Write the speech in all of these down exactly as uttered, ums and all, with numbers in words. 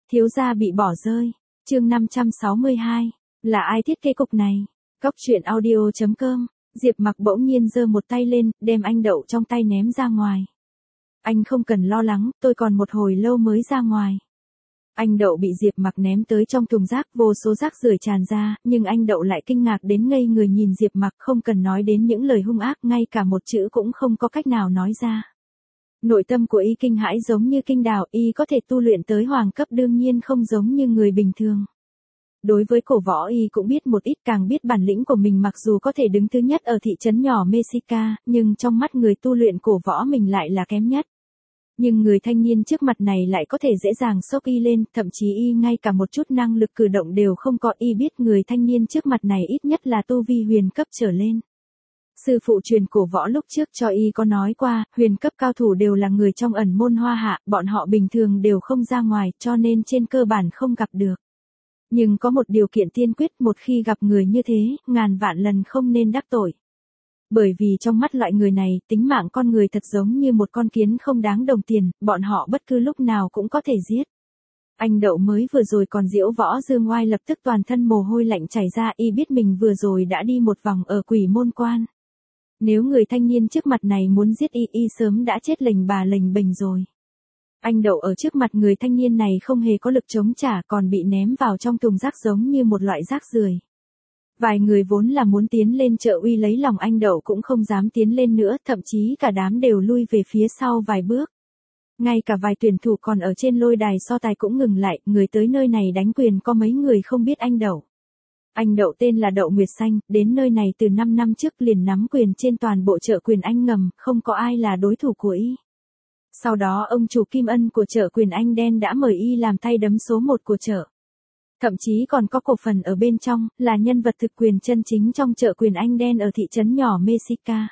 Thiếu gia bị bỏ rơi. Chương năm trăm sáu mươi hai. Là ai thiết kế cục này? Cốc truyện audio chấm com. Diệp Mặc bỗng nhiên giơ một tay lên, đem anh đậu trong tay ném ra ngoài. Anh không cần lo lắng, tôi còn một hồi lâu mới ra ngoài. Anh đậu bị Diệp Mặc ném tới trong thùng rác, vô số rác rưởi tràn ra, nhưng anh đậu lại kinh ngạc đến ngây người nhìn Diệp Mặc, không cần nói đến những lời hung ác, ngay cả một chữ cũng không có cách nào nói ra. Nội tâm của y kinh hãi giống như kinh đào, y có thể tu luyện tới hoàng cấp đương nhiên không giống như người bình thường. Đối với cổ võ y cũng biết một ít, càng biết bản lĩnh của mình, mặc dù có thể đứng thứ nhất ở thị trấn nhỏ Mexica, nhưng trong mắt người tu luyện cổ võ mình lại là kém nhất. Nhưng người thanh niên trước mặt này lại có thể dễ dàng xốc y lên, thậm chí y ngay cả một chút năng lực cử động đều không có. Y biết người thanh niên trước mặt này ít nhất là tu vi huyền cấp trở lên. Sư phụ truyền cổ võ lúc trước cho y có nói qua, huyền cấp cao thủ đều là người trong ẩn môn Hoa Hạ, bọn họ bình thường đều không ra ngoài, cho nên trên cơ bản không gặp được. Nhưng có một điều kiện tiên quyết, một khi gặp người như thế, ngàn vạn lần không nên đắc tội. Bởi vì trong mắt loại người này, tính mạng con người thật giống như một con kiến không đáng đồng tiền, bọn họ bất cứ lúc nào cũng có thể giết. Anh đậu mới vừa rồi còn diễu võ dương oai, lập tức toàn thân mồ hôi lạnh chảy ra, y biết mình vừa rồi đã đi một vòng ở Quỷ Môn Quan. Nếu người thanh niên trước mặt này muốn giết y, y sớm đã chết lềnh bà lềnh bềnh rồi. Anh đậu ở trước mặt người thanh niên này không hề có lực chống trả, còn bị ném vào trong thùng rác giống như một loại rác rưởi. Vài người vốn là muốn tiến lên trợ uy lấy lòng anh đậu cũng không dám tiến lên nữa, thậm chí cả đám đều lui về phía sau vài bước. Ngay cả vài tuyển thủ còn ở trên lôi đài so tài cũng ngừng lại, người tới nơi này đánh quyền có mấy người không biết anh đậu. Anh đậu tên là Đậu Nguyệt Xanh, đến nơi này từ năm năm trước liền nắm quyền trên toàn bộ chợ quyền Anh ngầm, không có ai là đối thủ của y. Sau đó ông chủ Kim Ân của chợ quyền Anh đen đã mời y làm tay đấm số một của chợ. Thậm chí còn có cổ phần ở bên trong, là nhân vật thực quyền chân chính trong chợ quyền Anh đen ở thị trấn nhỏ Mexica.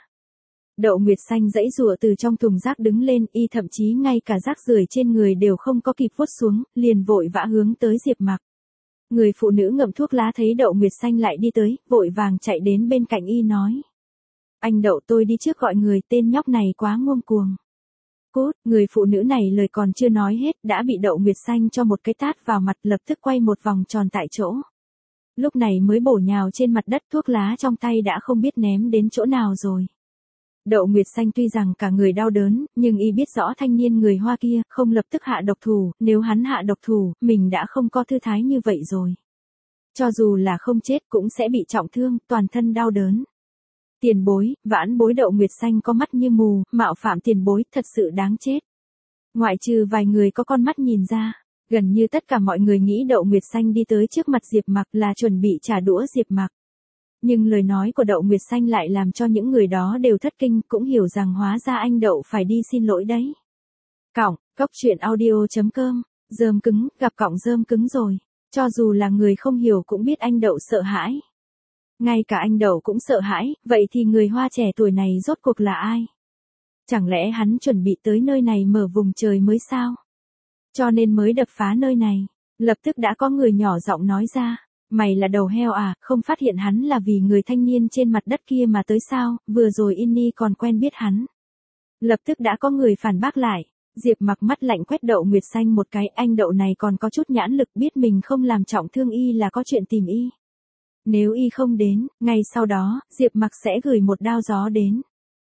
Đậu Nguyệt Xanh giãy giụa từ trong thùng rác đứng lên, y thậm chí ngay cả rác rưởi trên người đều không có kịp vuốt xuống, liền vội vã hướng tới Diệp Mặc. Người phụ nữ ngậm thuốc lá thấy Đậu Nguyệt Xanh lại đi tới, vội vàng chạy đến bên cạnh y nói. Anh Đậu, tôi đi trước gọi người, tên nhóc này quá ngông cuồng. Cút, người phụ nữ này lời còn chưa nói hết, đã bị Đậu Nguyệt Xanh cho một cái tát vào mặt, lập tức quay một vòng tròn tại chỗ. Lúc này mới bổ nhào trên mặt đất, thuốc lá trong tay đã không biết ném đến chỗ nào rồi. Đậu Nguyệt Xanh tuy rằng cả người đau đớn, nhưng y biết rõ thanh niên người Hoa kia không lập tức hạ độc thủ, nếu hắn hạ độc thủ, mình đã không có thư thái như vậy rồi. Cho dù là không chết cũng sẽ bị trọng thương, toàn thân đau đớn. Tiền bối, vãn bối. Đậu Nguyệt Xanh có mắt như mù, mạo phạm tiền bối, thật sự đáng chết. Ngoại trừ vài người có con mắt nhìn ra, gần như tất cả mọi người nghĩ Đậu Nguyệt Xanh đi tới trước mặt Diệp Mặc là chuẩn bị trả đũa Diệp Mặc. Nhưng lời nói của Đậu Nguyệt Xanh lại làm cho những người đó đều thất kinh, cũng hiểu rằng hóa ra anh Đậu phải đi xin lỗi đấy. Cỏng, cốc truyện audio chấm com, rơm cứng, gặp cọng rơm cứng rồi. Cho dù là người không hiểu cũng biết anh Đậu sợ hãi. Ngay cả anh Đậu cũng sợ hãi, vậy thì người Hoa trẻ tuổi này rốt cuộc là ai? Chẳng lẽ hắn chuẩn bị tới nơi này mở vùng trời mới sao? Cho nên mới đập phá nơi này. Lập tức đã có người nhỏ giọng nói ra. Mày là đầu heo à, không phát hiện hắn là vì người thanh niên trên mặt đất kia mà tới sao, vừa rồi Inni còn quen biết hắn. Lập tức đã có người phản bác lại. Diệp Mặc mắt lạnh quét Đậu Nguyệt Xanh một cái, anh Đậu này còn có chút nhãn lực, biết mình không làm trọng thương y là có chuyện tìm y. Nếu y không đến, ngay sau đó, Diệp Mặc sẽ gửi một đao gió đến.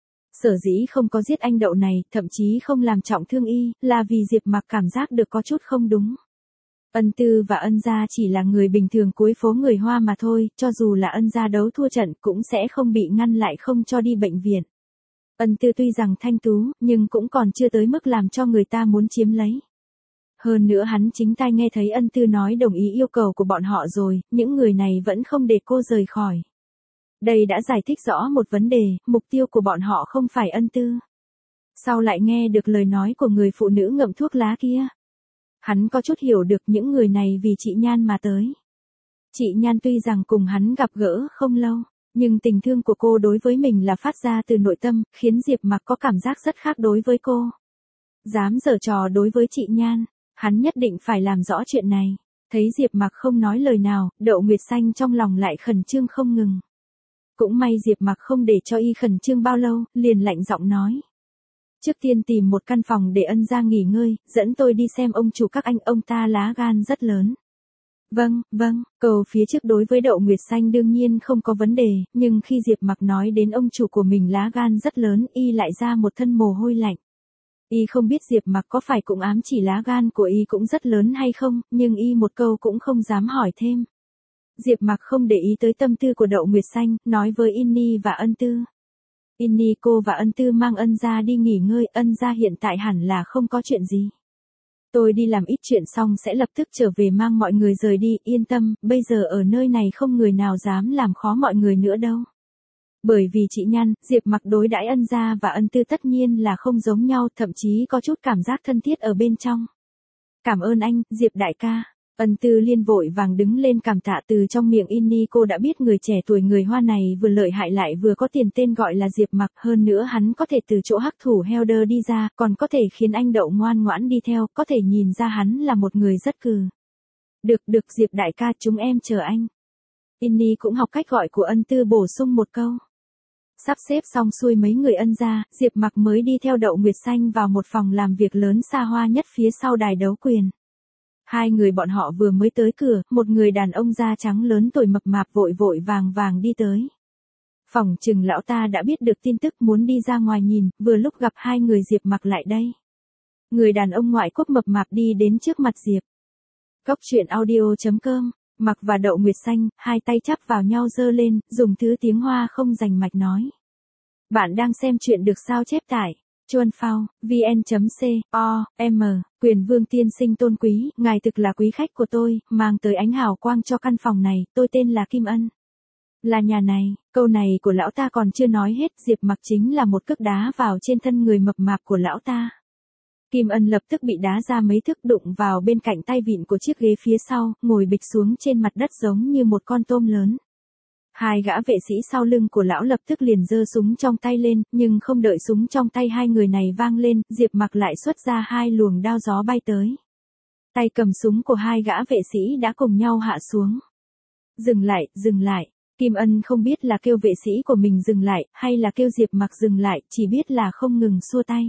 Sở dĩ không có giết anh Đậu này, thậm chí không làm trọng thương y, là vì Diệp Mặc cảm giác được có chút không đúng. Ân Tư và Ân Gia chỉ là người bình thường cuối phố người Hoa mà thôi, cho dù là Ân Gia đấu thua trận cũng sẽ không bị ngăn lại không cho đi bệnh viện. Ân Tư tuy rằng thanh tú, nhưng cũng còn chưa tới mức làm cho người ta muốn chiếm lấy. Hơn nữa hắn chính tai nghe thấy Ân Tư nói đồng ý yêu cầu của bọn họ rồi, những người này vẫn không để cô rời khỏi. Đây đã giải thích rõ một vấn đề, mục tiêu của bọn họ không phải Ân Tư. Sau lại nghe được lời nói của người phụ nữ ngậm thuốc lá kia. Hắn có chút hiểu được những người này vì chị Nhan mà tới. Chị Nhan tuy rằng cùng hắn gặp gỡ không lâu, nhưng tình thương của cô đối với mình là phát ra từ nội tâm, khiến Diệp Mặc có cảm giác rất khác đối với cô. Dám giở trò đối với chị Nhan, hắn nhất định phải làm rõ chuyện này. Thấy Diệp Mặc không nói lời nào, Đậu Nguyệt Xanh trong lòng lại khẩn trương không ngừng. Cũng may Diệp Mặc không để cho y khẩn trương bao lâu, liền lạnh giọng nói. Trước tiên tìm một căn phòng để ân gia nghỉ ngơi, dẫn tôi đi xem ông chủ các anh, ông ta lá gan rất lớn. Vâng, vâng, cầu phía trước đối với Đậu Nguyệt Xanh đương nhiên không có vấn đề, nhưng khi Diệp Mặc nói đến ông chủ của mình lá gan rất lớn, y lại ra một thân mồ hôi lạnh. Y không biết Diệp Mặc có phải cũng ám chỉ lá gan của y cũng rất lớn hay không, nhưng y một câu cũng không dám hỏi thêm. Diệp Mặc không để ý tới tâm tư của Đậu Nguyệt Xanh, nói với Inni và Ân Tư. Inni, cô và Ân Tư mang Ân gia đi nghỉ ngơi, Ân gia hiện tại hẳn là không có chuyện gì. Tôi đi làm ít chuyện xong sẽ lập tức trở về mang mọi người rời đi, yên tâm, bây giờ ở nơi này không người nào dám làm khó mọi người nữa đâu. Bởi vì chị Nhan, Diệp Mặc đối đãi Ân gia và Ân Tư tất nhiên là không giống nhau, thậm chí có chút cảm giác thân thiết ở bên trong. Cảm ơn anh, Diệp đại ca. Ân Tư liên vội vàng đứng lên cảm tạ, từ trong miệng Inni cô đã biết người trẻ tuổi người Hoa này vừa lợi hại lại vừa có tiền, tên gọi là Diệp Mặc, hơn nữa hắn có thể từ chỗ hắc thủ Helder đi ra, còn có thể khiến anh Đậu ngoan ngoãn đi theo, có thể nhìn ra hắn là một người rất cừ. Được được Diệp đại ca, chúng em chờ anh. Inni cũng học cách gọi của Ân Tư, bổ sung một câu. Sắp xếp xong xuôi mấy người Ân gia, Diệp Mặc mới đi theo Đậu Nguyệt Xanh vào một phòng làm việc lớn xa hoa nhất phía sau đài đấu quyền. Hai người bọn họ vừa mới tới cửa, một người đàn ông da trắng lớn tuổi mập mạp vội vội vàng vàng đi tới. Phỏng chừng lão ta đã biết được tin tức muốn đi ra ngoài nhìn, vừa lúc gặp hai người Diệp Mặc lại đây. Người đàn ông ngoại quốc mập mạp đi đến trước mặt Diệp. Cốc truyện audio chấm com, Mặc và Đậu Nguyệt Xanh, hai tay chắp vào nhau giơ lên, dùng thứ tiếng Hoa không rành mạch nói. Bạn đang xem chuyện được sao chép tải. Chuan Phao, vn.co, m, Quyền Vương tiên sinh tôn quý, ngài thực là quý khách của tôi, mang tới ánh hào quang cho căn phòng này, tôi tên là Kim Ân. Là nhà này, câu này của lão ta còn chưa nói hết, Diệp Mặc chính là một cước đá vào trên thân người mập mạp của lão ta. Kim Ân lập tức bị đá ra mấy thước, đụng vào bên cạnh tay vịn của chiếc ghế phía sau, ngồi bịch xuống trên mặt đất giống như một con tôm lớn. Hai gã vệ sĩ sau lưng của lão lập tức liền giơ súng trong tay lên, nhưng không đợi súng trong tay hai người này vang lên, Diệp Mặc lại xuất ra hai luồng đao gió bay tới. Tay cầm súng của hai gã vệ sĩ đã cùng nhau hạ xuống. Dừng lại, dừng lại. Kim Ân không biết là kêu vệ sĩ của mình dừng lại, hay là kêu Diệp Mặc dừng lại, chỉ biết là không ngừng xua tay.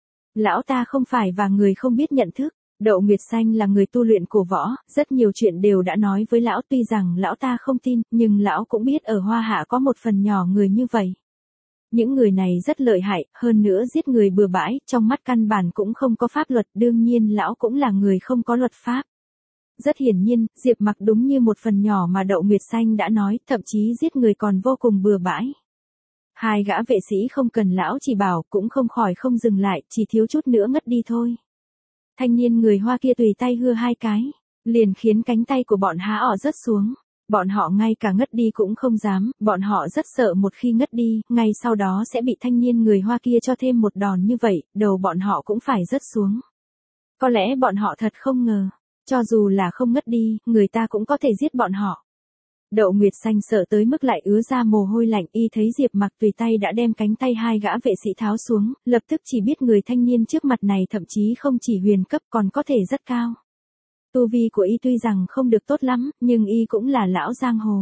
Lão ta không phải và người không biết nhận thức. Đậu Nguyệt Xanh là người tu luyện cổ võ, rất nhiều chuyện đều đã nói với lão, tuy rằng lão ta không tin, nhưng lão cũng biết ở Hoa Hạ có một phần nhỏ người như vậy. Những người này rất lợi hại, hơn nữa giết người bừa bãi, trong mắt căn bản cũng không có pháp luật, đương nhiên lão cũng là người không có luật pháp. Rất hiển nhiên, Diệp Mặc đúng như một phần nhỏ mà Đậu Nguyệt Xanh đã nói, thậm chí giết người còn vô cùng bừa bãi. Hai gã vệ sĩ không cần lão chỉ bảo, cũng không khỏi không dừng lại, chỉ thiếu chút nữa ngất đi thôi. Thanh niên người Hoa kia tùy tay hưa hai cái, liền khiến cánh tay của bọn há ỏ rớt xuống. Bọn họ ngay cả ngất đi cũng không dám, bọn họ rất sợ một khi ngất đi, ngay sau đó sẽ bị thanh niên người Hoa kia cho thêm một đòn như vậy, đầu bọn họ cũng phải rớt xuống. Có lẽ bọn họ thật không ngờ, cho dù là không ngất đi, người ta cũng có thể giết bọn họ. Đậu Nguyệt Xanh sợ tới mức lại ứa ra mồ hôi lạnh, y thấy Diệp Mặc tùy tay đã đem cánh tay hai gã vệ sĩ tháo xuống, lập tức chỉ biết người thanh niên trước mặt này thậm chí không chỉ huyền cấp còn có thể rất cao. Tu vi của y tuy rằng không được tốt lắm, nhưng y cũng là lão giang hồ.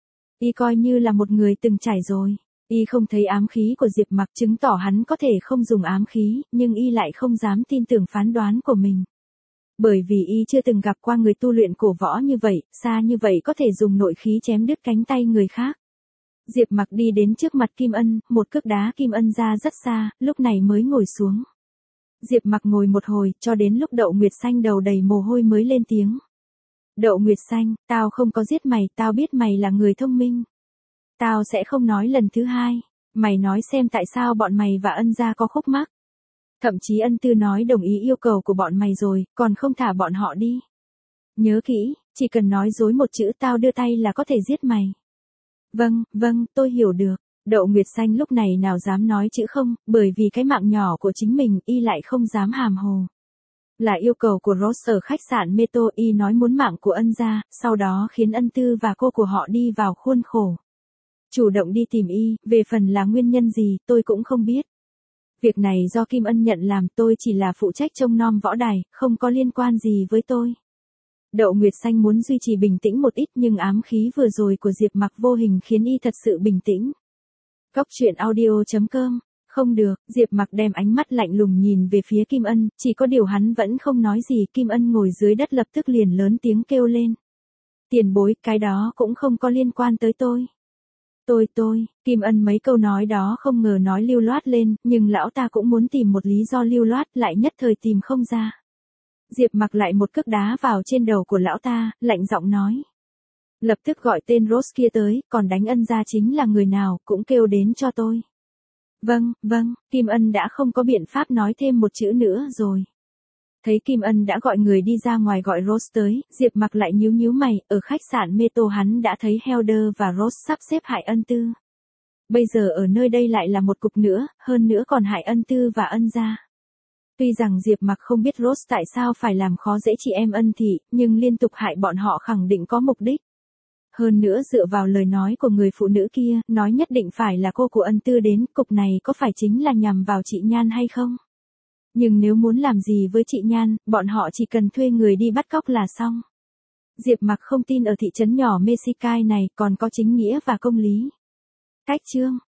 Y coi như là một người từng trải rồi. Y không thấy ám khí của Diệp Mặc chứng tỏ hắn có thể không dùng ám khí, nhưng y lại không dám tin tưởng phán đoán của mình. Bởi vì y chưa từng gặp qua người tu luyện cổ võ như vậy, xa như vậy có thể dùng nội khí chém đứt cánh tay người khác. Diệp Mặc đi đến trước mặt Kim Ân, một cước đá Kim Ân ra rất xa, lúc này mới ngồi xuống. Diệp Mặc ngồi một hồi, cho đến lúc Đậu Nguyệt Xanh đầu đầy mồ hôi mới lên tiếng. Đậu Nguyệt Xanh, tao không có giết mày, tao biết mày là người thông minh. Tao sẽ không nói lần thứ hai, mày nói xem tại sao bọn mày và Ân gia có khúc mắc. Thậm chí Ân Tư nói đồng ý yêu cầu của bọn mày rồi, còn không thả bọn họ đi. Nhớ kỹ, chỉ cần nói dối một chữ tao đưa tay là có thể giết mày. Vâng, vâng, tôi hiểu được. Đậu Nguyệt Xanh lúc này nào dám nói chữ không, bởi vì cái mạng nhỏ của chính mình y lại không dám hàm hồ. Là yêu cầu của Ross ở khách sạn Meto, y nói muốn mạng của Ân gia, sau đó khiến Ân Tư và cô của họ đi vào khuôn khổ. Chủ động đi tìm y, về phần là nguyên nhân gì, tôi cũng không biết. Việc này do Kim Ân nhận làm, tôi chỉ là phụ trách trông nom võ đài, không có liên quan gì với tôi. Đậu Nguyệt Xanh muốn duy trì bình tĩnh một ít, nhưng ám khí vừa rồi của Diệp Mặc vô hình khiến y thật sự bình tĩnh. Cốc truyện audio chấm com Không được, Diệp Mặc đem ánh mắt lạnh lùng nhìn về phía Kim Ân, chỉ có điều hắn vẫn không nói gì. Kim Ân ngồi dưới đất lập tức liền lớn tiếng kêu lên. Tiền bối, cái đó cũng không có liên quan tới tôi. Tôi tôi, Kim Ân mấy câu nói đó không ngờ nói lưu loát lên, nhưng lão ta cũng muốn tìm một lý do lưu loát lại nhất thời tìm không ra. Diệp Mặc lại một cước đá vào trên đầu của lão ta, lạnh giọng nói. Lập tức gọi tên Rose kia tới, còn đánh Ân gia chính là người nào, cũng kêu đến cho tôi. Vâng, vâng, Kim Ân đã không có biện pháp nói thêm một chữ nữa rồi. Thấy Kim Ân đã gọi người đi ra ngoài gọi Rose tới, Diệp Mặc lại nhíu nhíu mày, ở khách sạn Meto hắn đã thấy Helder và Rose sắp xếp hại Ân Tư. Bây giờ ở nơi đây lại là một cục nữa, hơn nữa còn hại Ân Tư và Ân gia. Tuy rằng Diệp Mặc không biết Rose tại sao phải làm khó dễ chị em Ân thị, nhưng liên tục hại bọn họ khẳng định có mục đích. Hơn nữa dựa vào lời nói của người phụ nữ kia, nói nhất định phải là cô của Ân Tư đến, cục này có phải chính là nhằm vào chị Nhan hay không? Nhưng nếu muốn làm gì với chị Nhan, bọn họ chỉ cần thuê người đi bắt cóc là xong. Diệp Mặc không tin ở thị trấn nhỏ Mesicai này còn có chính nghĩa và công lý. Cách chương